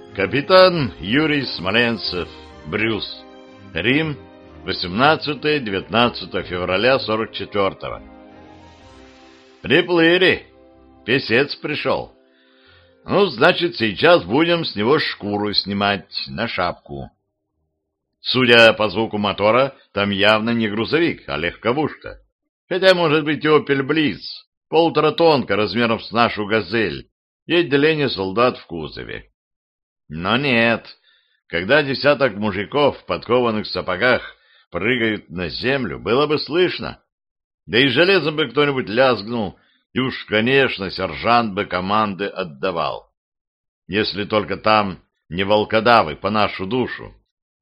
Капитан Юрий Смоленцев, Брюс. Рим, 18-19 февраля 44-го. Приплыли. Песец пришел. Ну, значит, сейчас будем с него шкуру снимать на шапку. Судя по звуку мотора, там явно не грузовик, а легковушка. Хотя, может быть, «Опель Блиц», 1,5-тонка размером с нашу «Газель», и отделение солдат в кузове. Но нет, когда десяток мужиков в подкованных сапогах прыгают на землю, было бы слышно. Да и железом бы кто-нибудь лязгнул, и уж, конечно, сержант бы команды отдавал. Если только там не волкодавы по нашу душу.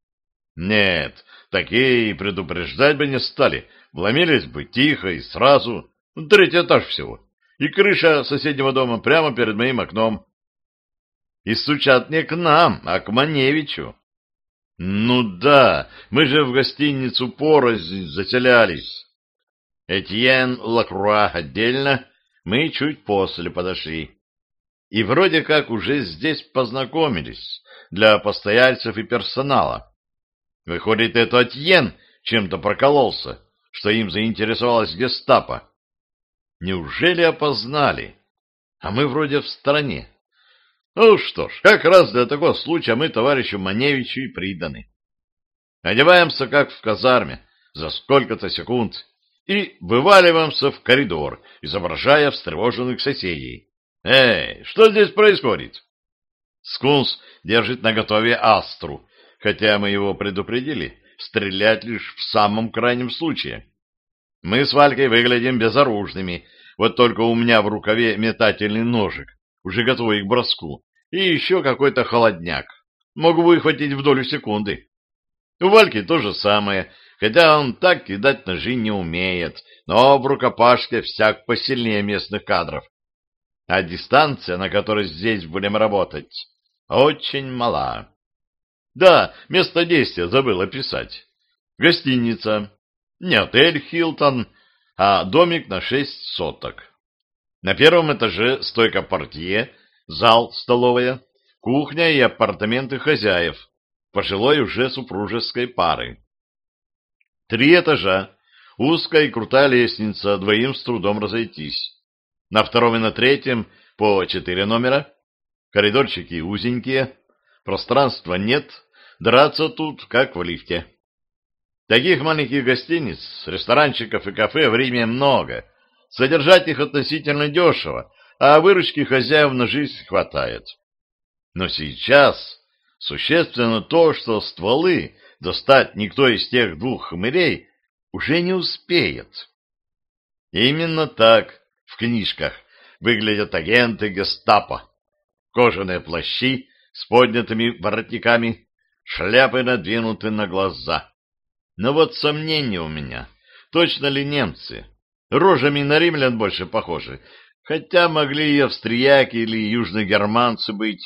Нет, такие и предупреждать бы не стали, вломились бы тихо и сразу, 3-й этаж всего, и крыша соседнего дома прямо перед моим окном. И стучат не к нам, а к Маневичу. Ну да, мы же в гостиницу порознь заселялись. Этьен, Лакруа отдельно, мы чуть после подошли. И вроде как уже здесь познакомились для постояльцев и персонала. Выходит, это Этьен чем-то прокололся, что им заинтересовалась гестапо. Неужели опознали? А мы вроде в стороне. Ну что ж, как раз для такого случая мы товарищу Маневичу и приданы. Одеваемся, как в казарме, за сколько-то секунд, и вываливаемся в коридор, изображая встревоженных соседей. Эй, что здесь происходит? Скунс держит наготове астру, хотя мы его предупредили, стрелять лишь в самом крайнем случае. Мы с Валькой выглядим безоружными, вот только у меня в рукаве метательный ножик, уже готовый к броску, и еще какой-то холодняк. Могу выхватить в долю секунды. У Вальки то же самое, хотя он так кидать ножи не умеет, но в рукопашке всяк посильнее местных кадров. А дистанция, на которой здесь будем работать, очень мала. Да, место действия забыл описать. Гостиница. Не отель «Хилтон», а домик на 6 соток. На первом этаже стойка портье, зал, столовая, кухня и апартаменты хозяев, пожилой уже супружеской пары. 3 этажа, узкая и крутая лестница, двоим с трудом разойтись. На 2-м и на 3-м по 4 номера, коридорчики узенькие, пространства нет, драться тут, как в лифте. Таких маленьких гостиниц, ресторанчиков и кафе в Риме много. Содержать их относительно дешево, а выручки хозяев на жизнь хватает. Но сейчас существенно то, что стволы достать никто из тех 2 хмырей уже не успеет. Именно так в книжках выглядят агенты гестапо. Кожаные плащи с поднятыми воротниками, шляпы надвинуты на глаза. Но вот сомнения у меня, точно ли немцы? Рожами на римлян больше похожи, хотя могли и австрияки или южногерманцы быть.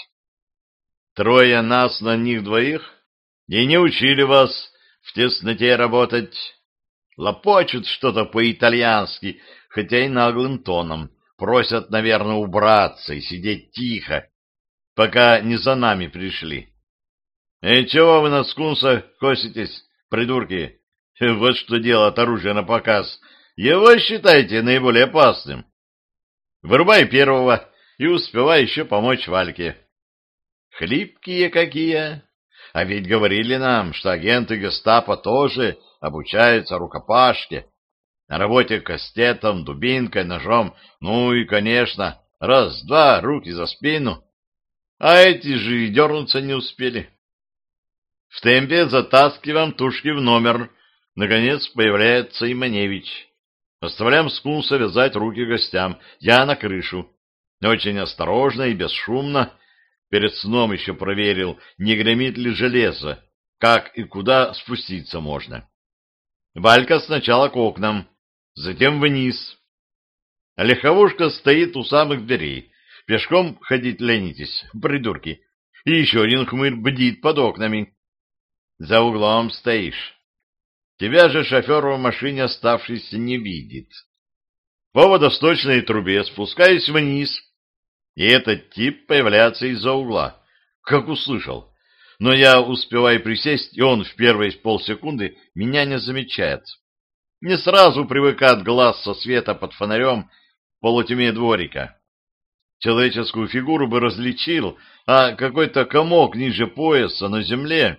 3 нас на них 2? И не учили вас в тесноте работать. Лопочут что-то по-итальянски, хотя и наглым тоном. Просят, наверное, убраться и сидеть тихо, пока не за нами пришли. И чего вы на скунса коситесь, придурки? Вот что делает оружие на показ. Его считаете наиболее опасным. Вырубай первого и успевай еще помочь Вальке. Хлипкие какие! А ведь говорили нам, что агенты гестапо тоже обучаются рукопашке, на работе кастетом, дубинкой, ножом, ну и, конечно, раз-два, руки за спину. А эти же и дернуться не успели. В темпе затаскиваем тушки в номер. Наконец появляется и Маневич. Оставляем скунса вязать руки гостям. Я на крышу. Очень осторожно и бесшумно. Перед сном еще проверил, не гремит ли железо, как и куда спуститься можно. Валька сначала к окнам, затем вниз. Легковушка стоит у самых дверей. Пешком ходить ленитесь, придурки. И еще один хмырь бдит под окнами. За углом стоишь. Тебя же шофер в машине оставшийся не видит. По водосточной трубе спускаюсь вниз, и этот тип появляется из-за угла. как услышал. Но я успеваю присесть, и он в первые полсекунды меня не замечает. Не сразу привыкает глаз со света под фонарем в полутьме дворика. Человеческую фигуру бы различил, а какой-то комок ниже пояса на земле.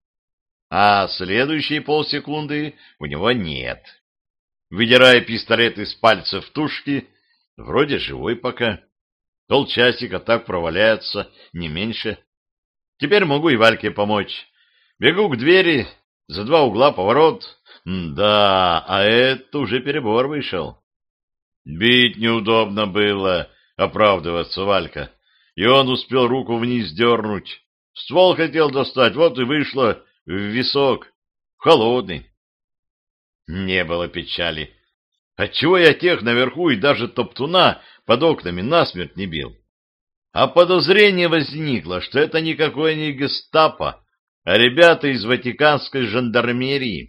А следующие полсекунды у него нет. Выдирая пистолет из пальцев тушки, вроде живой пока. Полчасика так проваляется, не меньше. Теперь могу и Вальке помочь. Бегу к двери, за два угла поворот. Да, а это уже перебор вышел. Бить неудобно было, оправдываться Валька. И он успел руку вниз дернуть. Ствол хотел достать, вот и вышло в висок. Холодный. Не было печали. Отчего я тех наверху и даже топтуна под окнами насмерть не бил? А подозрение возникло, что это никакой не гестапо, а ребята из ватиканской жандармерии.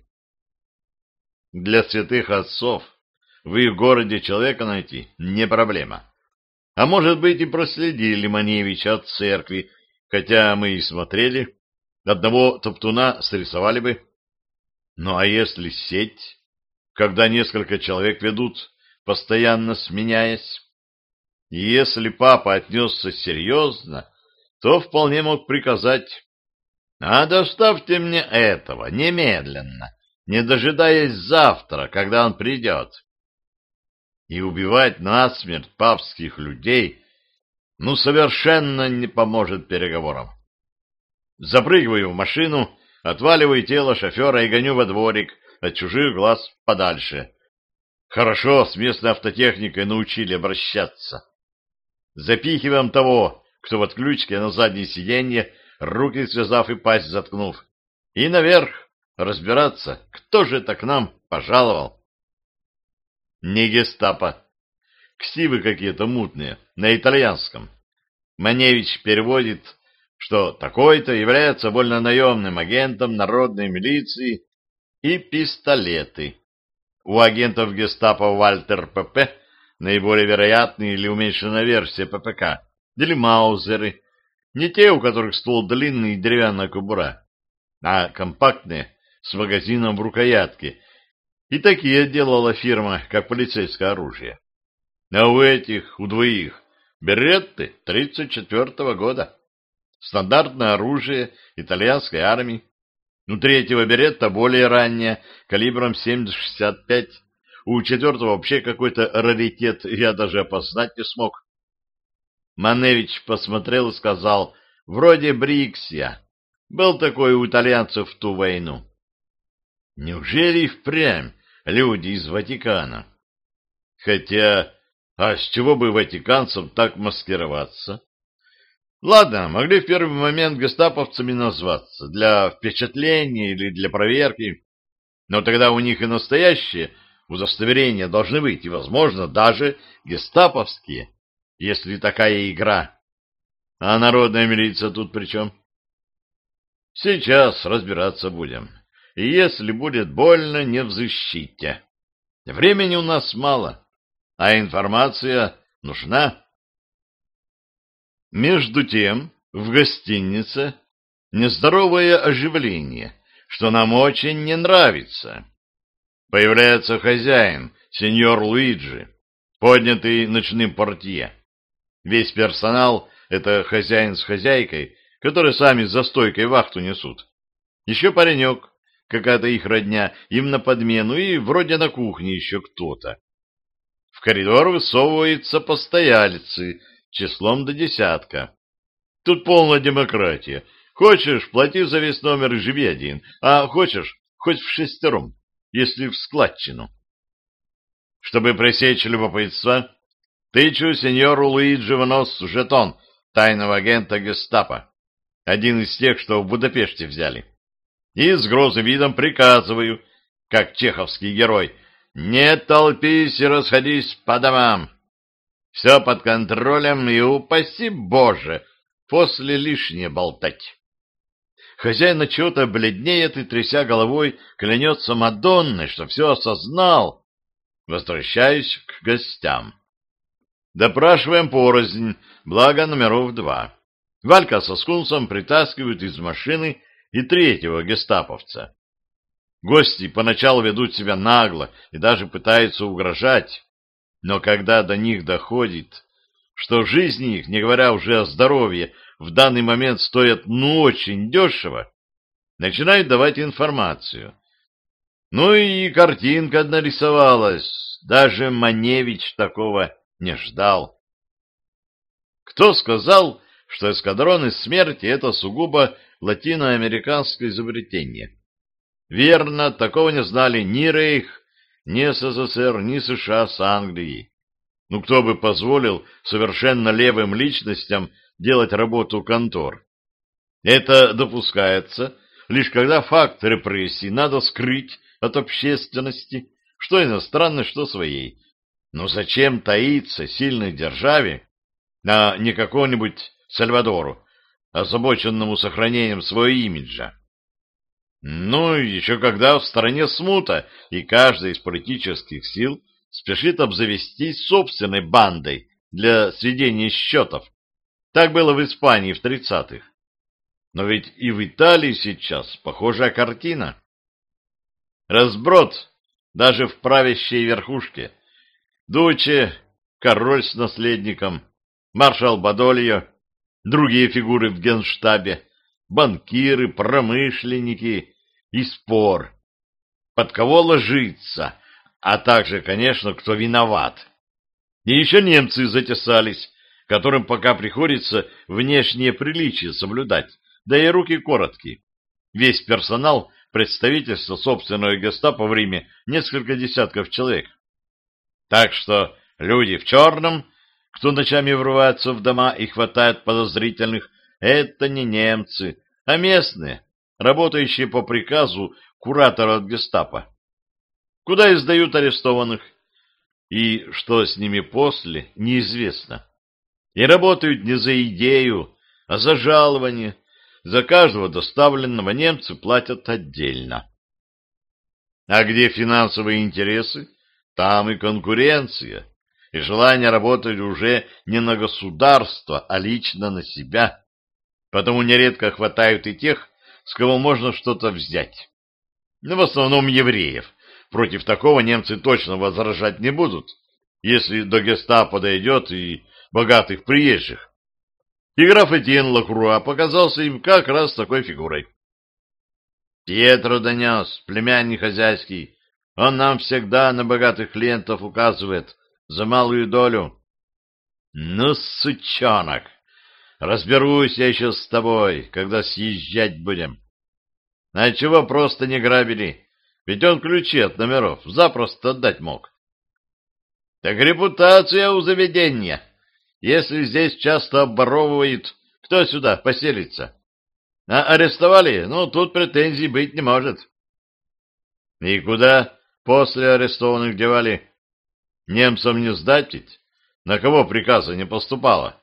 Для святых отцов в их городе человека найти не проблема. А может быть и проследили Маневича от церкви, хотя мы и смотрели, одного топтуна срисовали бы. Ну а если сеть, когда несколько человек ведут, постоянно сменяясь? Если папа отнесся серьезно, то вполне мог приказать: «А доставьте мне этого немедленно, не дожидаясь завтра, когда он придет». И убивать насмерть папских людей совершенно не поможет переговорам. Запрыгиваю в машину, отваливаю тело шофера и гоню во дворик, от чужих глаз подальше. Хорошо с местной автотехникой научили обращаться. Запихиваем того, кто в отключке на заднее сиденье, руки связав и пасть заткнув. И наверх разбираться, кто же это к нам пожаловал. Не гестапо. Ксивы какие-то мутные, на итальянском. Маневич переводит, что такой-то является вольно-наемным агентом народной милиции, и пистолеты. У агентов гестапо Вальтер ПП наиболее вероятная или уменьшенная версия ППК, или маузеры, не те, у которых ствол длинный и деревянная кобура, а компактные, с магазином в рукоятке. И такие делала фирма, как полицейское оружие. А у этих, у двоих, беретты 34-го года. Стандартное оружие итальянской армии. У третьего беретта более ранняя, калибром 7,65. У четвертого вообще какой-то раритет, я даже опознать не смог. Маневич посмотрел и сказал: «Вроде Бриксия. Был такой у итальянцев в ту войну». Неужели и впрямь люди из Ватикана? Хотя, а с чего бы ватиканцам так маскироваться? Ладно, могли в первый момент гестаповцами назваться, для впечатления или для проверки, но тогда у них и настоящие удостоверения должны быть, и, возможно, даже гестаповские, если такая игра. А народная милиция тут при чем? Сейчас разбираться будем. И если будет больно, не взыщите. Времени у нас мало, а информация нужна. Между тем, в гостинице нездоровое оживление, что нам очень не нравится. Появляется хозяин, сеньор Луиджи, поднятый ночным портье. Весь персонал — это хозяин с хозяйкой, которые сами за стойкой вахту несут. Еще паренек, какая-то их родня, им на подмену, и вроде на кухне еще кто-то. В коридор высовываются постояльцы, числом до 10. Тут полная демократия. Хочешь — плати за весь номер и живи один, а хочешь — хоть в 6, если в складчину. Чтобы пресечь любопытство, тычу сеньору Луиджи в нос жетон тайного агента гестапо, один из тех, что в Будапеште взяли. И с грозным видом приказываю, как чеховский герой: «Не толпись и расходись по домам». Все под контролем, и, упаси Боже, после лишнее болтать. Хозяин отчего-то бледнеет и, тряся головой, клянется Мадонной, что все осознал. Возвращаюсь к гостям. Допрашиваем порознь, благо номеров 2. Валька со скунсом притаскивают из машины и третьего гестаповца. Гости поначалу ведут себя нагло и даже пытаются угрожать, но когда до них доходит, что жизни их, не говоря уже о здоровье, в данный момент стоят очень дешево, начинают давать информацию. Ну и картинка нарисовалась, даже Маневич такого не ждал. Кто сказал, что эскадроны смерти — это сугубо латиноамериканское изобретение? Верно, такого не знали ни Рейх, ни СССР, ни США с Англией. Ну, кто бы позволил совершенно левым личностям делать работу контор? Это допускается лишь когда факт репрессий надо скрыть от общественности, что иностранной, что своей. Но зачем таиться сильной державе, а не какому-нибудь Сальвадору, озабоченному сохранением своего имиджа? Ну, еще когда в стране смута, и каждая из политических сил спешит обзавестись собственной бандой для сведения счетов. Так было в Испании в 30-х. Но ведь и в Италии сейчас похожая картина. Разброд даже в правящей верхушке. Дуче, король с наследником, маршал Бадольо, другие фигуры в генштабе, банкиры, промышленники и спор. Под кого ложиться, а также, конечно, кто виноват. И еще немцы затесались, которым пока приходится внешнее приличие соблюдать, да и руки короткие. Весь персонал представительства собственного гестапо в Риме несколько десятков человек. Так что люди в черном, кто ночами врывается в дома и хватает подозрительных, это не немцы, а местные, работающие по приказу куратора от гестапо. Куда издают арестованных? И что с ними после, неизвестно. И работают не за идею, а за жалование. За каждого доставленного немцы платят отдельно. А где финансовые интересы, там и конкуренция, и желание работать уже не на государство, а лично на себя. Потому нередко хватают и тех, с кого можно что-то взять. Но в основном евреев. Против такого немцы точно возражать не будут, если до гестапо дойдет и богатых приезжих. И граф Этьен Лакруа показался им как раз такой фигурой. Пьетро донес, племянник хозяйский, он нам всегда на богатых клиентов указывает за малую долю. Ну, сучонок, разберусь я еще с тобой, когда съезжать будем. А чего просто не грабили? Ведь он ключи от номеров запросто отдать мог. Так репутация у заведения. Если здесь часто обворовывают, кто сюда поселится? А арестовали? Ну, тут претензий быть не может. И куда после арестованных девали? Немцам не сдать ведь? На кого приказа не поступало?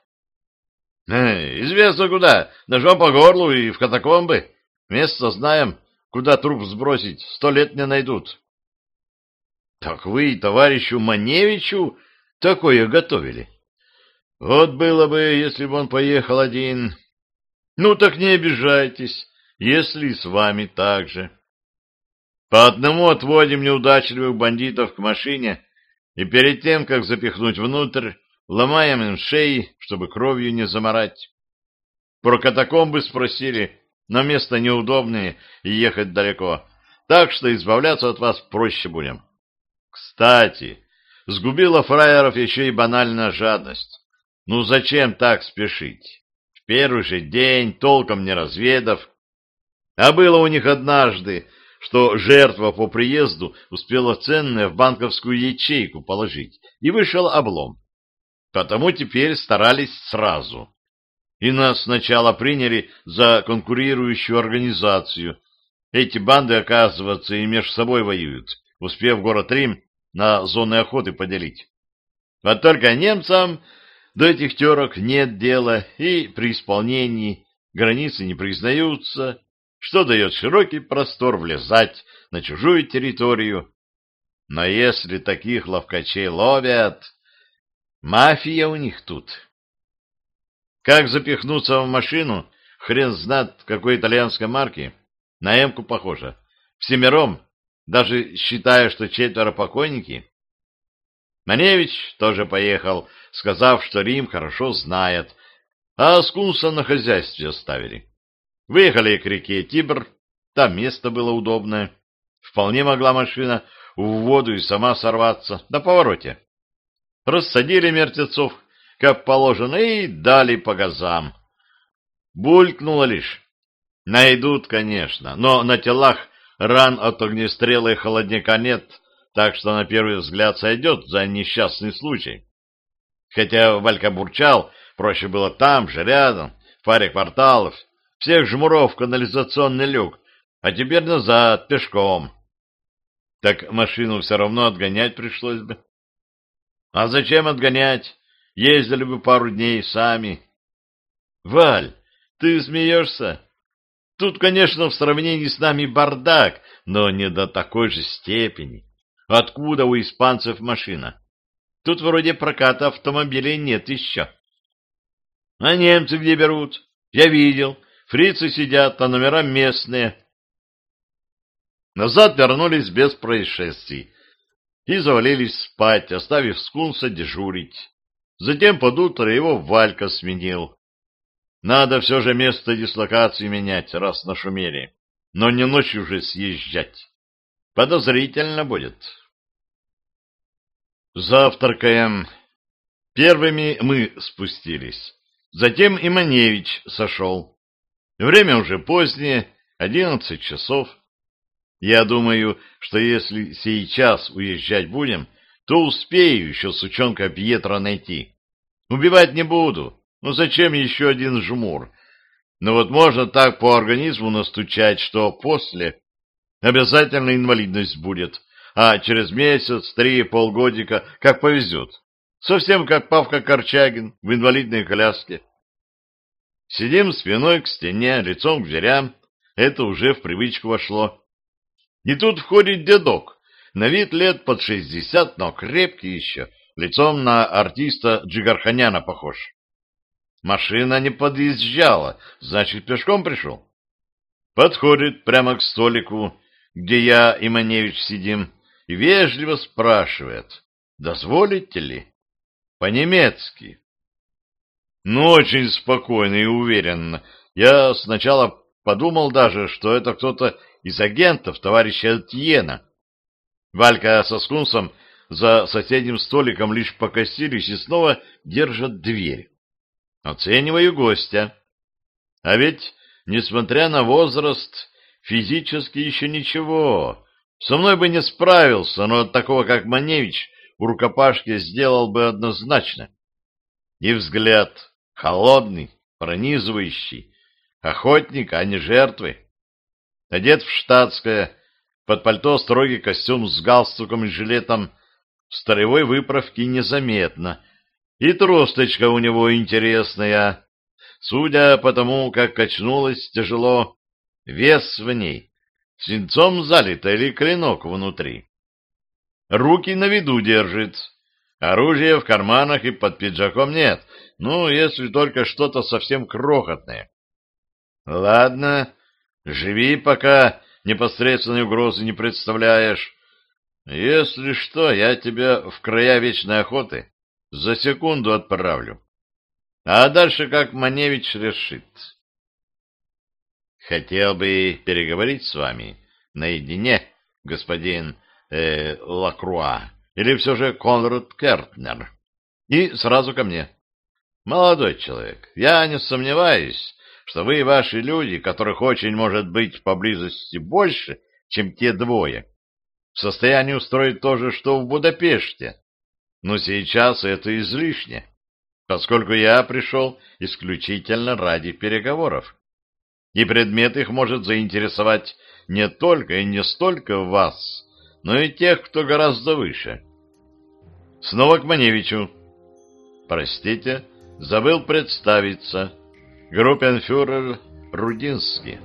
Известно куда. Ножом по горлу и в катакомбы. Место знаем, куда труп сбросить. 100 лет не найдут. Так вы товарищу Маневичу такое готовили? Вот было бы, если бы он поехал один. Ну, так не обижайтесь, если и с вами так же. По одному отводим неудачливых бандитов к машине, и перед тем, как запихнуть внутрь, ломаем им шеи, чтобы кровью не замарать. Про катакомбы спросили, но место неудобное и ехать далеко, так что избавляться от вас проще будем. Кстати, сгубила фраеров еще и банальная жадность. Ну зачем так спешить? В первый же день, толком не разведав. А было у них однажды, что жертва по приезду успела ценное в банковскую ячейку положить, и вышел облом. Потому теперь старались сразу. И нас сначала приняли за конкурирующую организацию. Эти банды, оказывается, и между собой воюют, успев город Рим на зоны охоты поделить. Вот только немцам до этих терок нет дела, и при исполнении границы не признаются, что дает широкий простор влезать на чужую территорию. Но если таких ловкачей ловят, мафия у них тут. Как запихнуться в машину, хрен знает какой итальянской марки, на Эмку похоже. Всемиром, даже считая, что 4 покойники. Маневич тоже поехал, сказав, что Рим хорошо знает, а скунса на хозяйстве оставили. Выехали к реке Тибр, там место было удобное. Вполне могла машина в воду и сама сорваться на повороте. Рассадили мертвецов, как положено, и дали по газам. Булькнуло лишь. Найдут, конечно, но на телах ран от огнестрела и холодняка нет, так что на первый взгляд сойдет за несчастный случай. Хотя Валька бурчал, проще было там же, рядом, в паре кварталов, всех жмуров в канализационный люк, а теперь назад, пешком. Так машину все равно отгонять пришлось бы. А зачем отгонять? Ездили бы пару дней сами. Валь, ты смеешься? Тут, конечно, в сравнении с нами бардак, но не до такой же степени. Откуда у испанцев машина? Тут вроде проката автомобилей нет еще. А немцы где берут? Я видел. Фрицы сидят, а номера местные. Назад вернулись без происшествий и завалились спать, оставив скунса дежурить. Затем под утро его Валька сменил. Надо все же место дислокации менять, раз нашумели, но не ночью же съезжать. Подозрительно будет. Завтракаем. Первыми мы спустились. Затем и Маневич сошел. Время уже позднее, 11 часов. Я думаю, что если сейчас уезжать будем, то успею еще сучонка Пьетро найти. Убивать не буду. Ну зачем еще один жмур? Но вот можно так по организму настучать, что после обязательно инвалидность будет, а через месяц, 3, полгодика, как повезет. Совсем как Павка Корчагин в инвалидной коляске. Сидим спиной к стене, лицом к дверям. Это уже в привычку вошло. И тут входит дедок, на вид лет под 60, но крепкий еще, лицом на артиста Джигарханяна похож. Машина не подъезжала, значит, пешком пришел. Подходит прямо к столику, где я и Маневич сидим, и вежливо спрашивает, дозволите ли? По-немецки. Ну, очень спокойно и уверенно. Я сначала подумал даже, что это кто-то из агентов товарища Этьена. Валька со скунсом за соседним столиком лишь покосились и снова держат дверь. Оцениваю гостя. А ведь, несмотря на возраст, физически еще ничего. Со мной бы не справился, но от такого, как Маневич, в рукопашке сделал бы однозначно. И взгляд холодный, пронизывающий. Охотник, а не жертвы. Одет в штатское, под пальто строгий костюм с галстуком и жилетом, в строевой выправке незаметно. И тросточка у него интересная. Судя по тому, как качнулась тяжело, вес в ней. Свинцом залито или клинок внутри. Руки на виду держит. Оружия в карманах и под пиджаком нет. Ну, если только что-то совсем крохотное. Ладно, живи, пока непосредственной угрозы не представляешь. Если что, я тебя в края вечной охоты за секунду отправлю. А дальше как Маневич решит. Хотел бы переговорить с вами наедине, господин Лакруа, или все же Конрад Кертнер. И сразу ко мне. Молодой человек, я не сомневаюсь, что вы и ваши люди, которых очень может быть поблизости больше, чем те двое, в состоянии устроить то же, что в Будапеште. Но сейчас это излишне, поскольку я пришел исключительно ради переговоров. И предмет их может заинтересовать не только и не столько вас, но и тех, кто гораздо выше. Снова к Маневичу. Простите, забыл представиться. Группенфюрер Рудинский.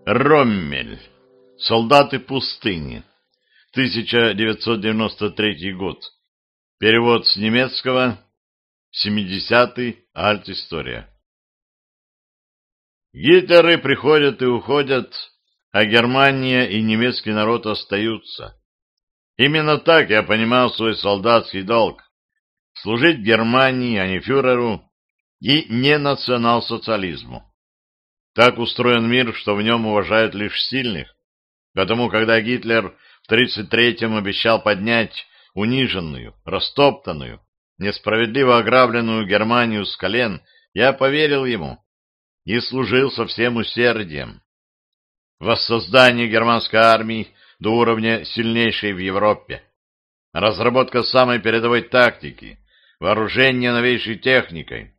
Роммель. Солдаты пустыни. 1993 год. Перевод с немецкого. 70-й. Альт-история. Гитлеры приходят и уходят, а Германия и немецкий народ остаются. Именно так я понимал свой солдатский долг. Служить Германии, а не фюреру, и не национал-социализму. Так устроен мир, что в нем уважают лишь сильных. Потому, когда Гитлер в 1933-м обещал поднять униженную, растоптанную, несправедливо ограбленную Германию с колен, я поверил ему и служил со всем усердием. Воссоздание германской армии до уровня сильнейшей в Европе, разработка самой передовой тактики, вооружение новейшей техникой.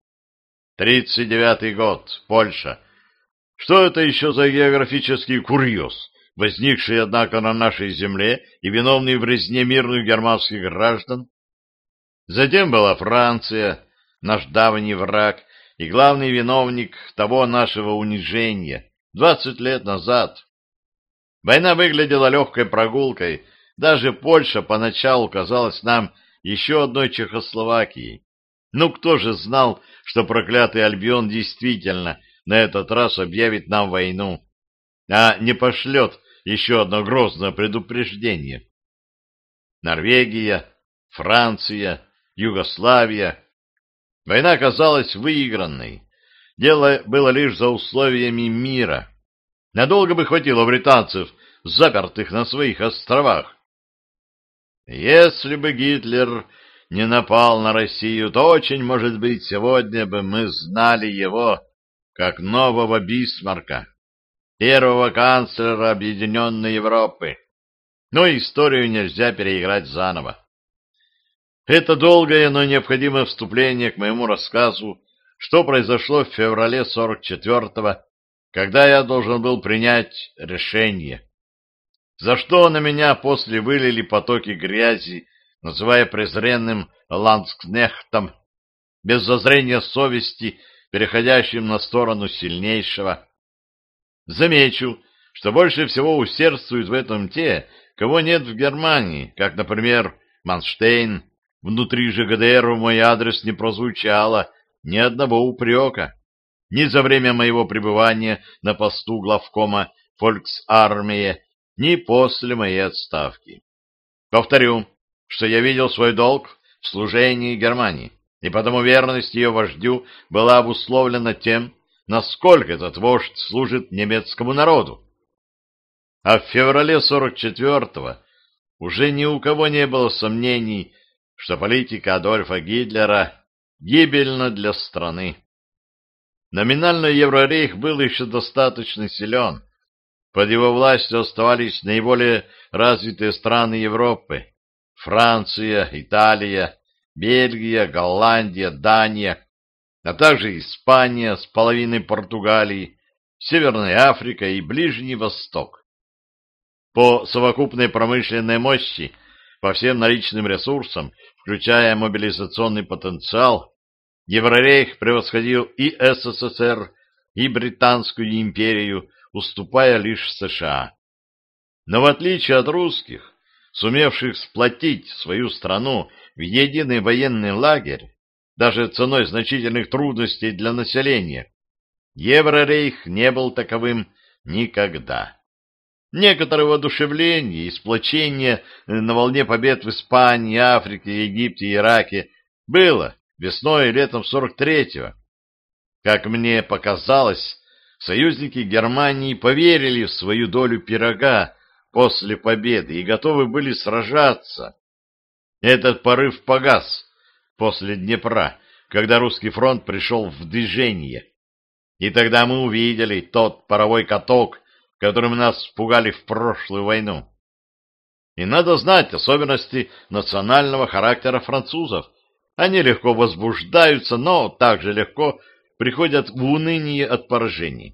1939 год, Польша. Что это еще за географический курьез, возникший, однако, на нашей земле и виновный в резне мирных германских граждан? Затем была Франция, наш давний враг и главный виновник того нашего унижения 20 лет назад. Война выглядела легкой прогулкой, даже Польша поначалу казалась нам еще одной Чехословакией. Ну, кто же знал, что проклятый Альбион действительно на этот раз объявит нам войну, а не пошлет еще одно грозное предупреждение. Норвегия, Франция, Югославия. Война казалась выигранной. Дело было лишь за условиями мира. Надолго бы хватило британцев, запертых на своих островах. Если бы Гитлер не напал на Россию, то очень, может быть, сегодня бы мы знали его как нового Бисмарка, первого канцлера Объединенной Европы. Но историю нельзя переиграть заново. Это долгое, но необходимое вступление к моему рассказу, что произошло в феврале 44-го, когда я должен был принять решение. За что на меня после вылили потоки грязи, называя презренным ландскнехтом, без зазрения совести, переходящим на сторону сильнейшего. Замечу, что больше всего усердствуют в этом те, кого нет в Германии, как, например, Манштейн. Внутри же ГДР в мой адрес не прозвучало ни одного упрека, ни за время моего пребывания на посту главкома Фольксармии, ни после моей отставки. Повторю, что я видел свой долг в служении Германии, и потому верность ее вождю была обусловлена тем, насколько этот вождь служит немецкому народу. А в феврале 44-го уже ни у кого не было сомнений, что политика Адольфа Гитлера гибельна для страны. Номинально Еврорейх был еще достаточно силен. Под его властью оставались наиболее развитые страны Европы: Франция, Италия, Бельгия, Голландия, Дания, а также Испания с половиной Португалии, Северная Африка и Ближний Восток. По совокупной промышленной мощи, по всем наличным ресурсам, включая мобилизационный потенциал, Еврорейх превосходил и СССР, и Британскую империю, уступая лишь США. Но в отличие от русских, сумевших сплотить свою страну в единый военный лагерь, даже ценой значительных трудностей для населения, Еврорейх не был таковым никогда. Некоторое воодушевление и сплочение на волне побед в Испании, Африке, Египте и Ираке было весной и летом 43-го. Как мне показалось, союзники Германии поверили в свою долю пирога после победы и готовы были сражаться. Этот порыв погас после Днепра, когда русский фронт пришел в движение. И тогда мы увидели тот паровой каток, которым нас пугали в прошлую войну. И надо знать особенности национального характера французов. Они легко возбуждаются, но также легко приходят в уныние от поражений.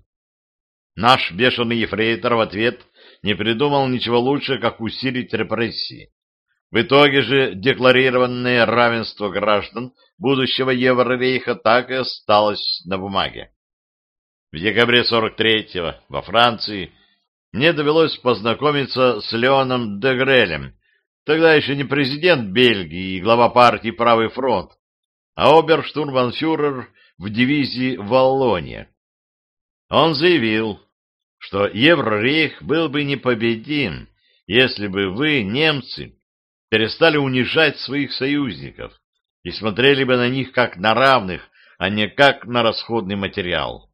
Наш бешеный ефрейтор в ответ не придумал ничего лучше, как усилить репрессии. В итоге же декларированное равенство граждан будущего Еврорейха так и осталось на бумаге. В декабре 43-го во Франции мне довелось познакомиться с Леоном де Грелем, тогда еще не президент Бельгии и глава партии «Правый фронт», а оберштурмбанфюрер в дивизии «Валлония». Он заявил, что Еврорейх был бы непобедим, если бы вы, немцы, перестали унижать своих союзников и смотрели бы на них как на равных, а не как на расходный материал.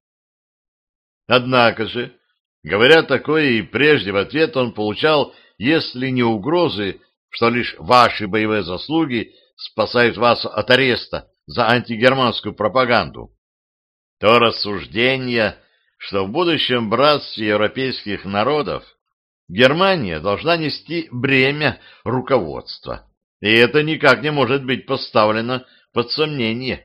Однако же, говоря такое, и прежде в ответ он получал, если не угрозы, что лишь ваши боевые заслуги спасают вас от ареста за антигерманскую пропаганду, то рассуждение, что в будущем братстве европейских народов Германия должна нести бремя руководства, и это никак не может быть поставлено под сомнение.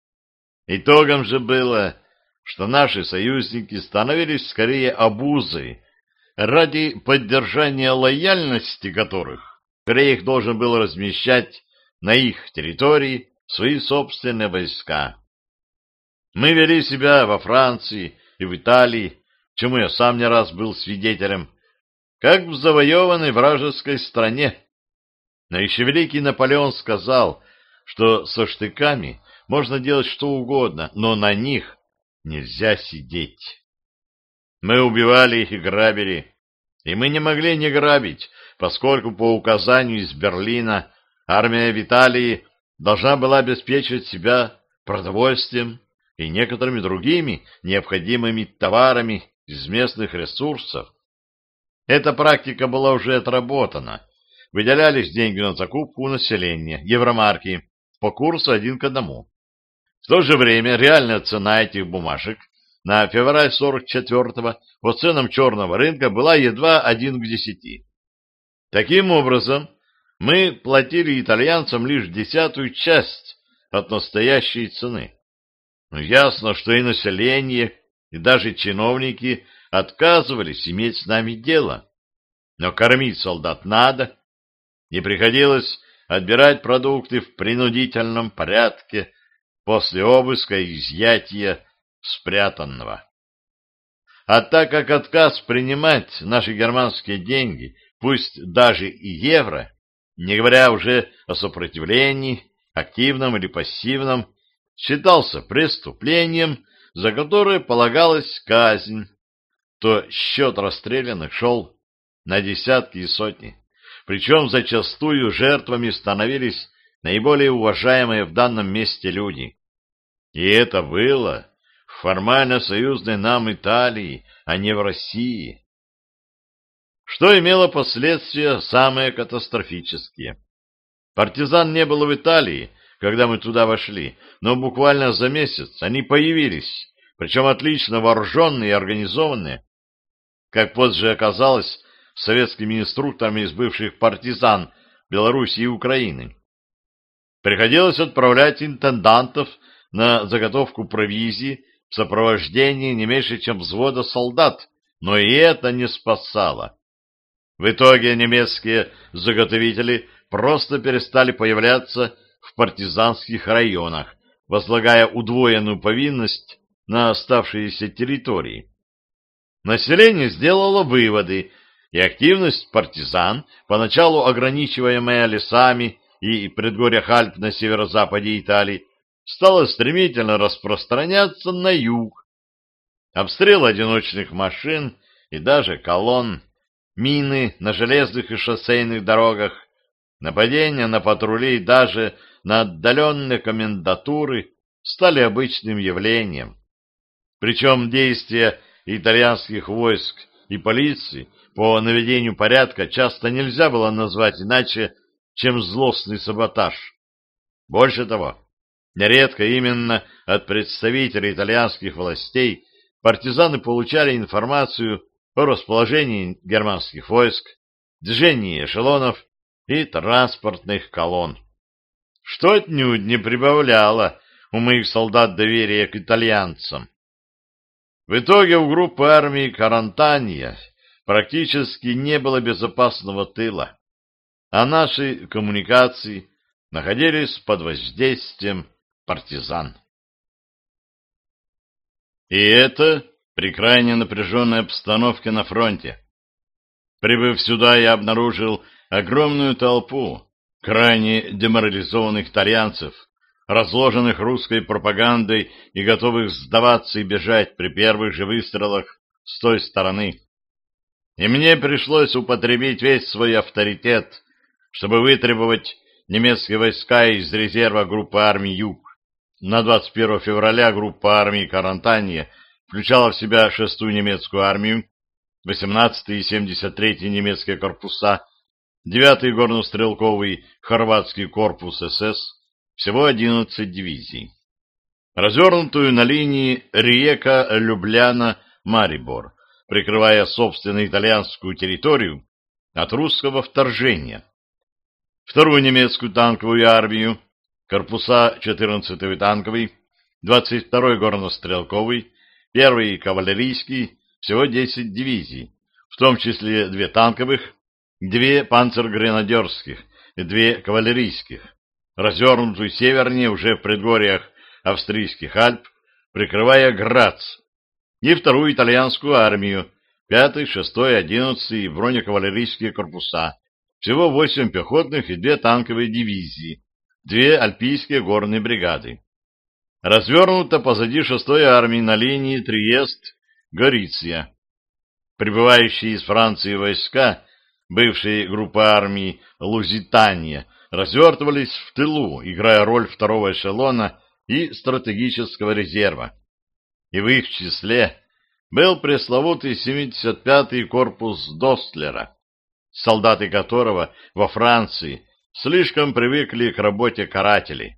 Итогом же было, что наши союзники становились скорее обузой, ради поддержания лояльности которых Рейх должен был размещать на их территории свои собственные войска. Мы вели себя во Франции и в Италии, чему я сам не раз был свидетелем, как в завоеванной вражеской стране. Но еще великий Наполеон сказал, что со штыками можно делать что угодно, но на них нельзя сидеть. Мы убивали их и грабили, и мы не могли не грабить, поскольку по указанию из Берлина армия в Италии должна была обеспечивать себя продовольствием и некоторыми другими необходимыми товарами из местных ресурсов. Эта практика была уже отработана. Выделялись деньги на закупку у населения, евромарки, по курсу 1 к 1. В то же время реальная цена этих бумажек на февраль 44-го по ценам черного рынка была едва 1 к 10. Таким образом, мы платили итальянцам лишь 10-ую часть от настоящей цены. Но ясно, что и население, и даже чиновники отказывались иметь с нами дело. Но кормить солдат надо, и приходилось отбирать продукты в принудительном порядке после обыска и изъятия спрятанного. А так как отказ принимать наши германские деньги, пусть даже и евро, не говоря уже о сопротивлении, активном или пассивном, считался преступлением, за которое полагалась казнь, то счет расстрелянных шел на десятки и сотни. Причем зачастую жертвами становились наиболее уважаемые в данном месте люди. И это было в формально союзной нам Италии, а не в России. Что имело последствия самые катастрофические. Партизан не было в Италии, когда мы туда вошли, но буквально за месяц они появились, причем отлично вооруженные и организованные, как позже оказалось, советскими инструкторами из бывших партизан Белоруссии и Украины. Приходилось отправлять интендантов на заготовку провизии в сопровождении не меньше, чем взвода солдат, но и это не спасало. В итоге немецкие заготовители просто перестали появляться в партизанских районах, возлагая удвоенную повинность на оставшиеся территории. Население сделало выводы, и активность партизан, поначалу ограничиваемая лесами и предгорьях Альп на северо-западе Италии, стала стремительно распространяться на юг. Обстрел одиночных машин и даже колонн, мины на железных и шоссейных дорогах, нападения на патрули и даже на отдаленные комендатуры стали обычным явлением. Причем действия итальянских войск и полиции по наведению порядка часто нельзя было назвать иначе, чем злостный саботаж. Больше того, нередко именно от представителей итальянских властей партизаны получали информацию о расположении германских войск, движении эшелонов и транспортных колонн, что отнюдь не прибавляло у моих солдат доверия к итальянцам. В итоге у группы армии Карантанья практически не было безопасного тыла, а наши коммуникации находились под воздействием партизан. И это при крайне напряженной обстановке на фронте. Прибыв сюда, я обнаружил огромную толпу крайне деморализованных итальянцев, разложенных русской пропагандой и готовых сдаваться и бежать при первых же выстрелах с той стороны. И мне пришлось употребить весь свой авторитет, чтобы вытребовать немецкие войска из резерва группы армий «Юг». На 21 февраля группа армий Карантанье включала в себя 6-ю немецкую армию, 18-й и 73-й немецкие корпуса, 9-й горнострелковый хорватский корпус СС, всего 11 дивизий. Развернутую на линии Риека-Любляна-Марибор, прикрывая собственную итальянскую территорию от русского вторжения. Вторую немецкую танковую армию, корпуса 14-й танковый, 22-й горнострелковый, 1-й кавалерийский, всего 10 дивизий, в том числе 2 танковых, 2 панцергренадерских и 2 кавалерийских, развернутую севернее уже в предгорьях австрийских Альп, прикрывая Грац, и 2-ю итальянскую армию, 5-й, 6-й, 11-й бронекавалерийские корпуса, всего 8 пехотных и 2 танковые дивизии, 2 альпийские горные бригады. Развернуто позади 6-й армии на линии Триест-Гориция. Прибывающие из Франции войска, бывшие группы армий Лузитания, развертывались в тылу, играя роль второго эшелона и стратегического резерва. И в их числе был пресловутый 75-й корпус Достлера, солдаты которого во Франции слишком привыкли к работе карателей.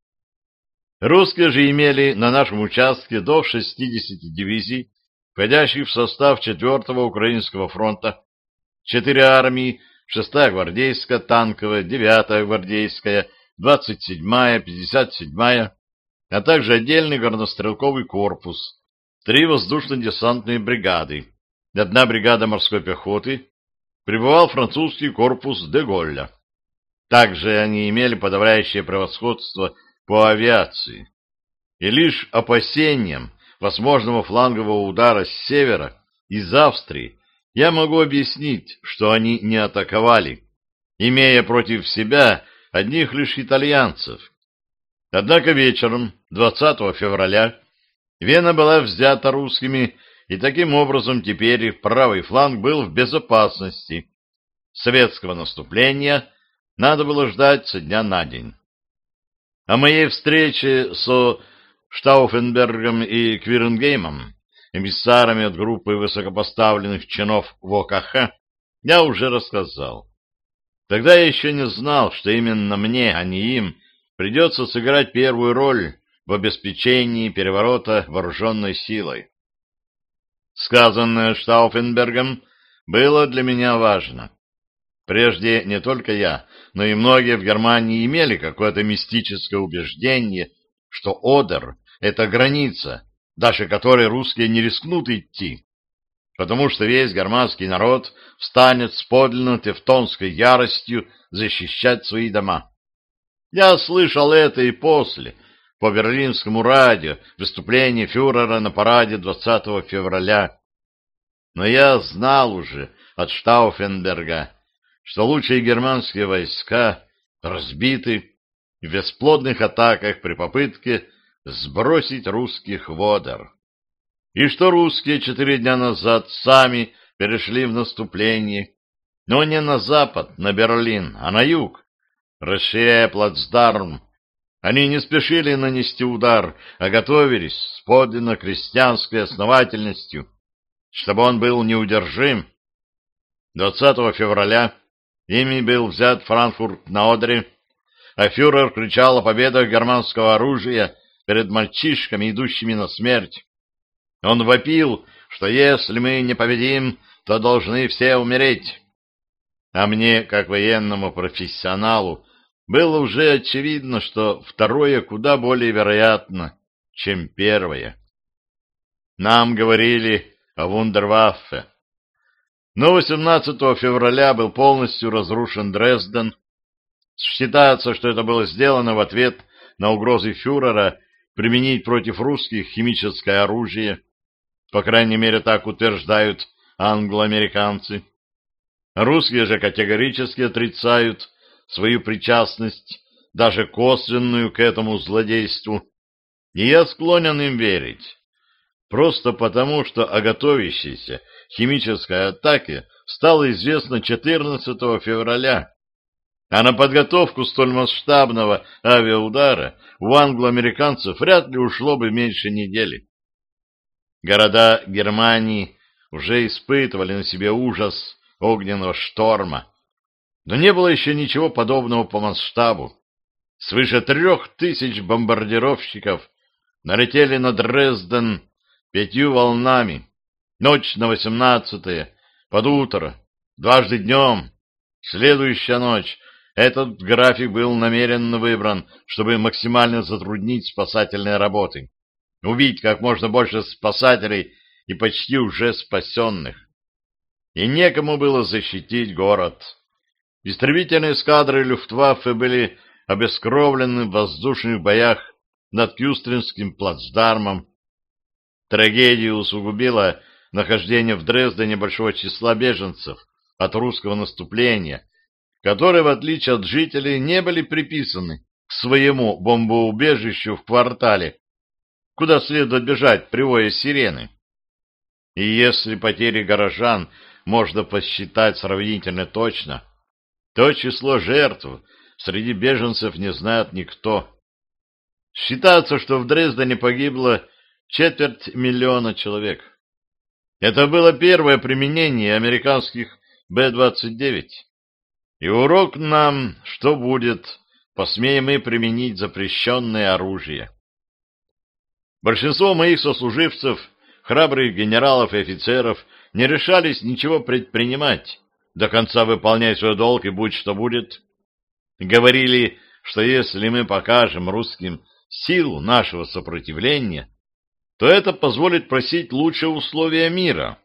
Русские же имели на нашем участке до 60 дивизий, входящих в состав 4-го Украинского фронта, 4 армии, 6-я гвардейская танковая, 9-я гвардейская, 27-я, 57-я, а также отдельный горнострелковый корпус, 3 воздушно-десантные бригады, 1 бригада морской пехоты, прибывал французский корпус де Голля. Также они имели подавляющее превосходство по авиации. И лишь опасением возможного флангового удара с севера, из Австрии, я могу объяснить, что они не атаковали, имея против себя одних лишь итальянцев. Однако вечером 20 февраля Вена была взята русскими, и таким образом теперь их правый фланг был в безопасности. Советского наступления надо было ждать со дня на день. О моей встрече со Штауфенбергом и Квиренгеймом, эмиссарами от группы высокопоставленных чинов в ОКХ, я уже рассказал. Тогда я еще не знал, что именно мне, а не им, придется сыграть первую роль в обеспечении переворота вооруженной силой. Сказанное Штауфенбергом было для меня важно. Прежде не только я, но и многие в Германии имели какое-то мистическое убеждение, что Одер — это граница, дальше которой русские не рискнут идти, потому что весь германский народ встанет с подлинно тевтонской яростью защищать свои дома. Я слышал это и после, по берлинскому радио, выступление фюрера на параде 20 февраля. Но я знал уже от Штауфенберга, что лучшие германские войска разбиты в бесплодных атаках при попытке сбросить русских в Одер, и что русские 4 дня назад сами перешли в наступление, но не на запад, на Берлин, а на юг, расширяя плацдарм. Они не спешили нанести удар, а готовились с подлинно крестьянской основательностью, чтобы он был неудержим. 20 февраля ими был взят Франкфурт на Одере, а фюрер кричал о победах германского оружия перед мальчишками, идущими на смерть. Он вопил, что если мы не победим, то должны все умереть. А мне, как военному профессионалу, было уже очевидно, что второе куда более вероятно, чем первое. Нам говорили о вундерваффе. Но 18 февраля был полностью разрушен Дрезден. Считается, что это было сделано в ответ на угрозы фюрера применить против русских химическое оружие. По крайней мере, так утверждают англо-американцы. Русские же категорически отрицают свою причастность, даже косвенную, к этому злодейству, и я склонен им верить. Просто потому, что о готовящейся химической атаке стало известно 14 февраля, а на подготовку столь масштабного авиаудара у англо-американцев вряд ли ушло бы меньше недели. Города Германии уже испытывали на себе ужас огненного шторма, но не было еще ничего подобного по масштабу. Свыше 3000 бомбардировщиков налетели на Дрезден 5 волнами, ночь на 18-е, под утро, дважды днем. Следующая ночь. Этот график был намеренно выбран, чтобы максимально затруднить спасательные работы, убить как можно больше спасателей и почти уже спасенных. И некому было защитить город. Истребительные эскадры Люфтваффе были обескровлены в воздушных боях над Кюстринским плацдармом. Трагедию усугубило нахождение в Дрездене большого числа беженцев от русского наступления, которые, в отличие от жителей, не были приписаны к своему бомбоубежищу в квартале, куда следует бежать при вое сирены. И если потери горожан можно посчитать сравнительно точно, то число жертв среди беженцев не знает никто. Считается, что в Дрездене погибло 250 000 человек. Это было первое применение американских Б-29. И урок нам, что будет, посмеем мы применить запрещенное оружие. Большинство моих сослуживцев, храбрых генералов и офицеров, не решались ничего предпринимать, до конца выполняя свой долг и будь что будет. Говорили, что если мы покажем русским силу нашего сопротивления, то это позволит просить лучшие условия мира.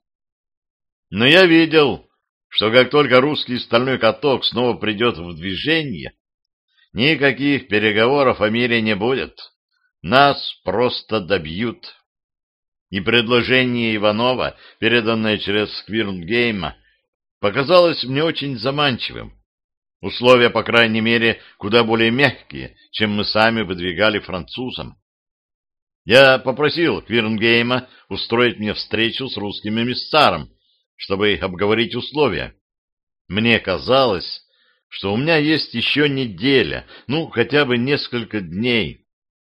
Но я видел, что как только русский стальной каток снова придет в движение, никаких переговоров о мире не будет. Нас просто добьют. И предложение Иванова, переданное через Квирнгейма, показалось мне очень заманчивым. Условия, по крайней мере, куда более мягкие, чем мы сами выдвигали французам. Я попросил Квирнгейма устроить мне встречу с русским эмиссаром, чтобы обговорить условия. Мне казалось, что у меня есть еще неделя, хотя бы несколько дней.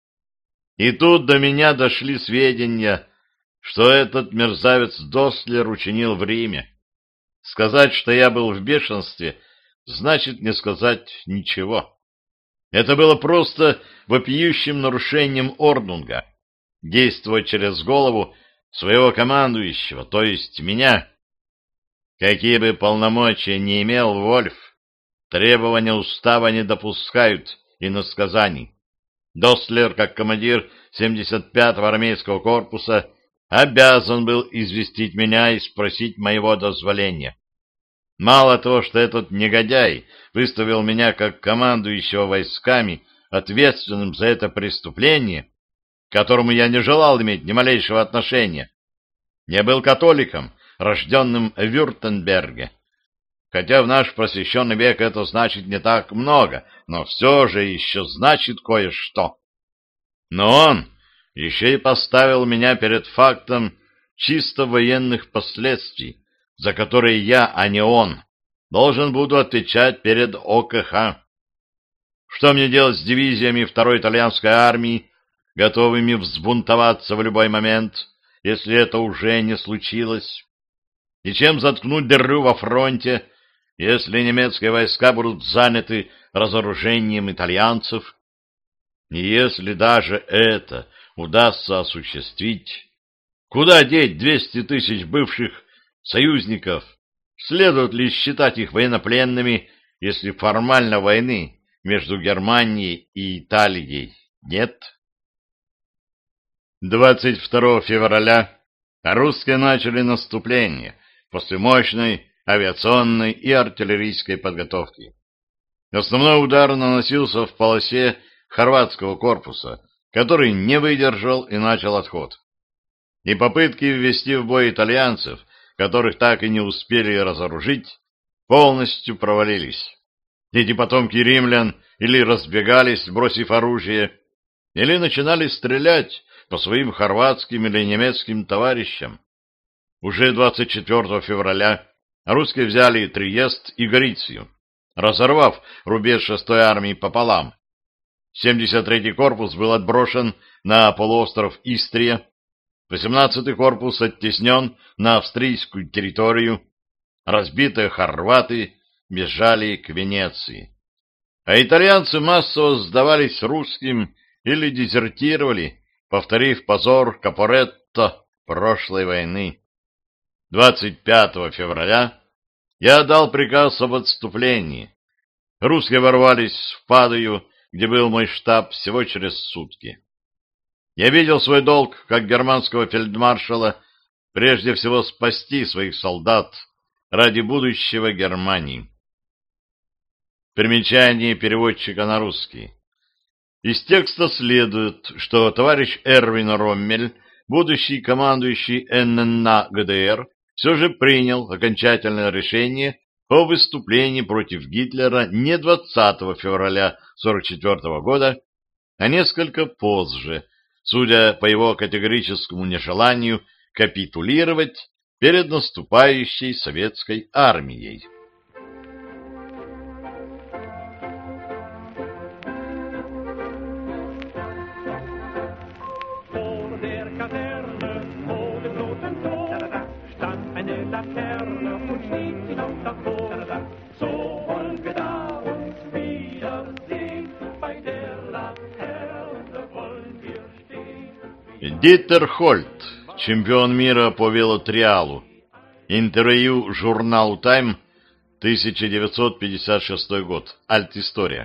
И тут до меня дошли сведения, что этот мерзавец Дослер учинил в Риме. Сказать, что я был в бешенстве, значит не сказать ничего. Это было просто вопиющим нарушением Орднунга — действовать через голову своего командующего, то есть меня. Какие бы полномочия не имел Вольф, требования устава не допускают иносказаний. Дослер, как командир 75-го армейского корпуса, обязан был известить меня и спросить моего дозволения. Мало того, что этот негодяй выставил меня как командующего войсками, ответственным за это преступление, к которому я не желал иметь ни малейшего отношения. Я был католиком, рожденным в Вюртемберге. Хотя в наш просвещенный век это значит не так много, но все же еще значит кое-что. Но он еще и поставил меня перед фактом чисто военных последствий, за которые я, а не он, должен буду отвечать перед ОКХ. Что мне делать с дивизиями второй итальянской армии, готовыми взбунтоваться в любой момент, если это уже не случилось? И чем заткнуть дыру во фронте, если немецкие войска будут заняты разоружением итальянцев? И если даже это удастся осуществить, куда деть 200 000 бывших союзников? Следует ли считать их военнопленными, если формально войны между Германией и Италией нет? 22 февраля русские начали наступление после мощной авиационной и артиллерийской подготовки. Основной удар наносился в полосе хорватского корпуса, который не выдержал и начал отход. И попытки ввести в бой итальянцев, которых так и не успели разоружить, полностью провалились. Эти потомки римлян или разбегались, бросив оружие, или начинали стрелять по своим хорватским или немецким товарищам. Уже 24 февраля русские взяли Триест и Горицию, разорвав рубеж 6-й армии пополам. 73-й корпус был отброшен на полуостров Истрия, 18-й корпус оттеснен на австрийскую территорию, разбитые хорваты бежали к Венеции. А итальянцы массово сдавались русским или дезертировали, повторив позор Капоретто прошлой войны. 25 февраля я дал приказ об отступлении. Русские ворвались в Падую, где был мой штаб, всего через сутки. Я видел свой долг, как германского фельдмаршала, прежде всего спасти своих солдат ради будущего Германии. Примечание переводчика на русский. Из текста следует, что товарищ Эрвин Роммель, будущий командующий ННА ГДР, все же принял окончательное решение о выступлении против Гитлера не 20 февраля 1944 года, а несколько позже, судя по его категорическому нежеланию капитулировать перед наступающей советской армией. Дитер Хольт, чемпион мира по велотриалу. Интервью журналу «Тайм», 1956 год. Альт-история.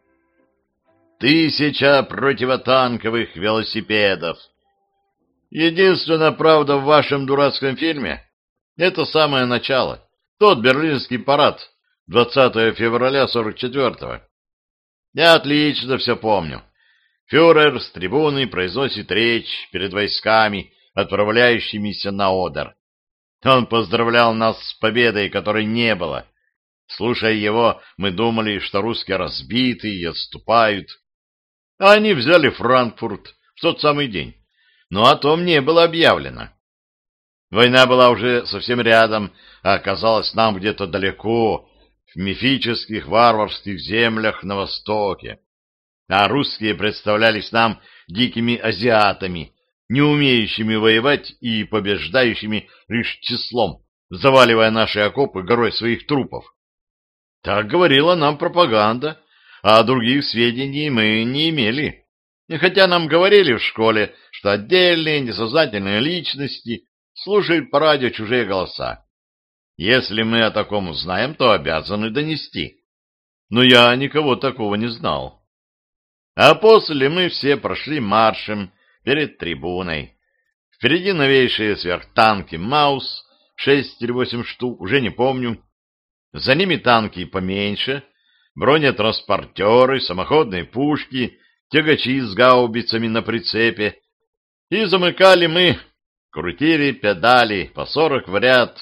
1000 противотанковых велосипедов. Единственная правда в вашем дурацком фильме — это самое начало. Тот берлинский парад 20 февраля 44-го. Я отлично все помню. Фюрер с трибуны произносит речь перед войсками, отправляющимися на Одер. Он поздравлял нас с победой, которой не было. Слушая его, мы думали, что русские разбиты и отступают. А они взяли Франкфурт в тот самый день. Но о том не было объявлено. Война была уже совсем рядом, а оказалась нам где-то далеко, в мифических варварских землях на востоке. А русские представлялись нам дикими азиатами, не умеющими воевать и побеждающими лишь числом, заваливая наши окопы горой своих трупов. Так говорила нам пропаганда, а других сведений мы не имели. И хотя нам говорили в школе, что отдельные несознательные личности слушают по радио чужие голоса. Если мы о таком узнаем, то обязаны донести. Но я никого такого не знал. А после мы все прошли маршем перед трибуной. Впереди новейшие сверхтанки «Маус», 6 или 8 штук, уже не помню. За ними танки поменьше, бронетранспортеры, самоходные пушки, тягачи с гаубицами на прицепе. И замыкали мы, крутили педали по 40 в ряд,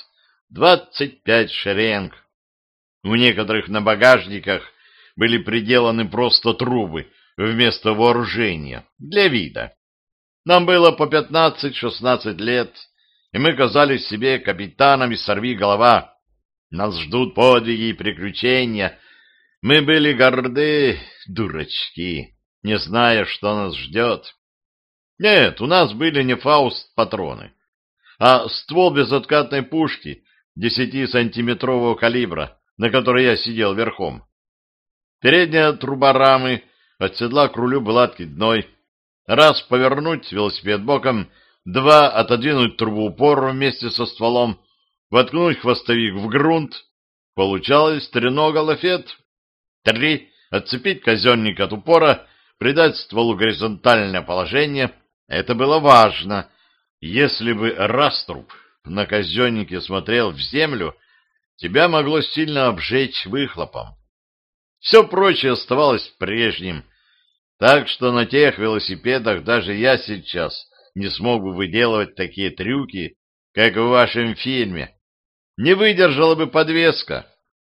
25 шеренг. У некоторых на багажниках были приделаны просто трубы вместо вооружения, для вида. Нам было по 15-16 лет, и мы казались себе капитанами сорвиголова. Нас ждут подвиги и приключения. Мы были горды, дурачки, не зная, что нас ждет. Нет, у нас были не фауст-патроны, а ствол безоткатной пушки 10-сантиметрового калибра, на которой я сидел верхом. Передняя труба рамы от седла к рулю была откидной. Раз повернуть велосипед боком, 2 отодвинуть трубу упора вместе со стволом, воткнуть хвостовик в грунт, получалось тренога-лафет. 3 отцепить казенник от упора, придать стволу горизонтальное положение. Это было важно. Если бы раструб на казеннике смотрел в землю, тебя могло сильно обжечь выхлопом. Все прочее оставалось прежним, так что на тех велосипедах даже я сейчас не смог бы выделывать такие трюки, как в вашем фильме. Не выдержала бы подвеска.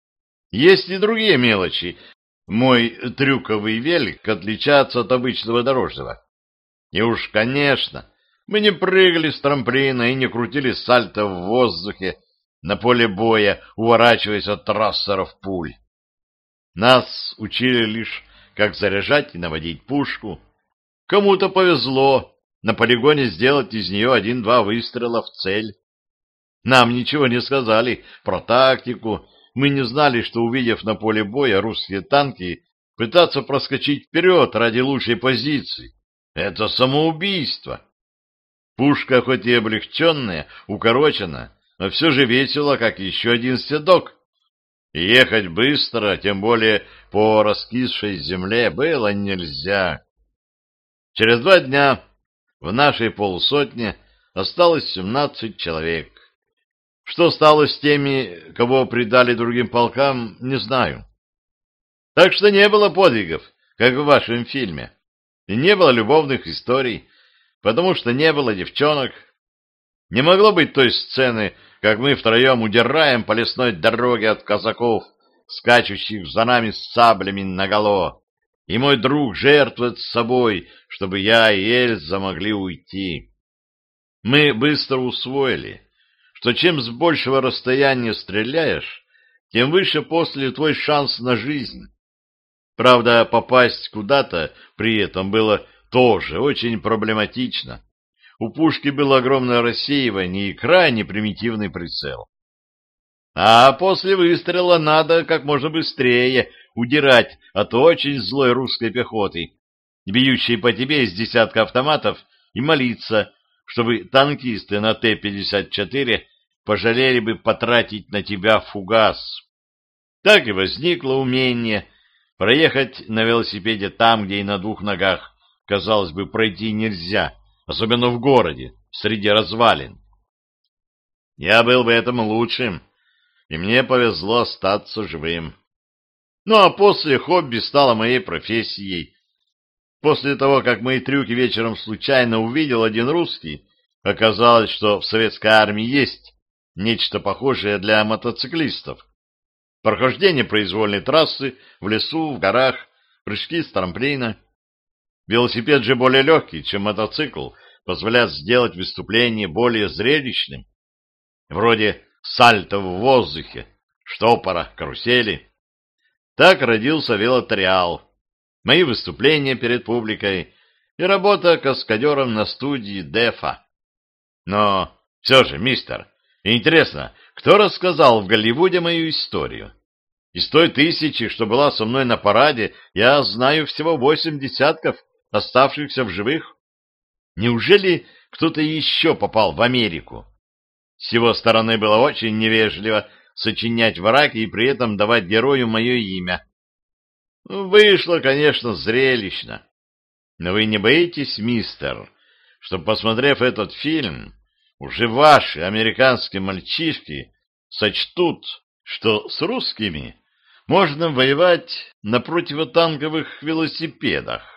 Есть и другие мелочи. Мой трюковый велик отличается от обычного дорожного. И уж, конечно, мы не прыгали с трамплина и не крутили сальто в воздухе на поле боя, уворачиваясь от трассеров пуль. Нас учили лишь, как заряжать и наводить пушку. Кому-то повезло на полигоне сделать из нее 1-2 выстрела в цель. Нам ничего не сказали про тактику. Мы не знали, что, увидев на поле боя русские танки, пытаться проскочить вперед ради лучшей позиции. Это самоубийство. Пушка, хоть и облегченная, укорочена, но все же весело, как еще один седок. И ехать быстро, тем более по раскисшей земле, было нельзя. Через 2 дня в нашей полусотне осталось 17 человек. Что стало с теми, кого предали другим полкам, не знаю. Так что не было подвигов, как в вашем фильме. И не было любовных историй, потому что не было девчонок. Не могло быть той сцены, как мы втроем удираем по лесной дороге от казаков, скачущих за нами с саблями наголо, и мой друг жертвует собой, чтобы я и Эльза могли уйти. Мы быстро усвоили, что чем с большего расстояния стреляешь, тем выше после твой шанс на жизнь. Правда, попасть куда-то при этом было тоже очень проблематично. У пушки было огромное рассеивание и крайне примитивный прицел. А после выстрела надо как можно быстрее удирать от очень злой русской пехоты, бьющей по тебе из десятка автоматов, и молиться, чтобы танкисты на Т-54 пожалели бы потратить на тебя фугас. Так и возникло умение проехать на велосипеде там, где и на 2 ногах, казалось бы, пройти нельзя, особенно в городе, среди развалин. Я был в этом лучшим, и мне повезло остаться живым. Ну, а после хобби стало моей профессией. После того, как мои трюки вечером случайно увидел один русский, оказалось, что в советской армии есть нечто похожее для мотоциклистов. Прохождение произвольной трассы в лесу, в горах, прыжки с трамплина. Велосипед же более легкий, чем мотоцикл, позволяет сделать выступление более зрелищным. Вроде сальто в воздухе, штопора, карусели. Так родился велотриал, мои выступления перед публикой и работа каскадером на студии Дефа. Но все же, мистер, интересно, кто рассказал в Голливуде мою историю? Из той 1000, что была со мной на параде, я знаю всего 8 десятков оставшихся в живых. Неужели кто-то еще попал в Америку? С его стороны было очень невежливо сочинять враки и при этом давать герою мое имя. Вышло, конечно, зрелищно. Но вы не боитесь, мистер, что, посмотрев этот фильм, уже ваши американские мальчишки сочтут, что с русскими можно воевать на противотанковых велосипедах?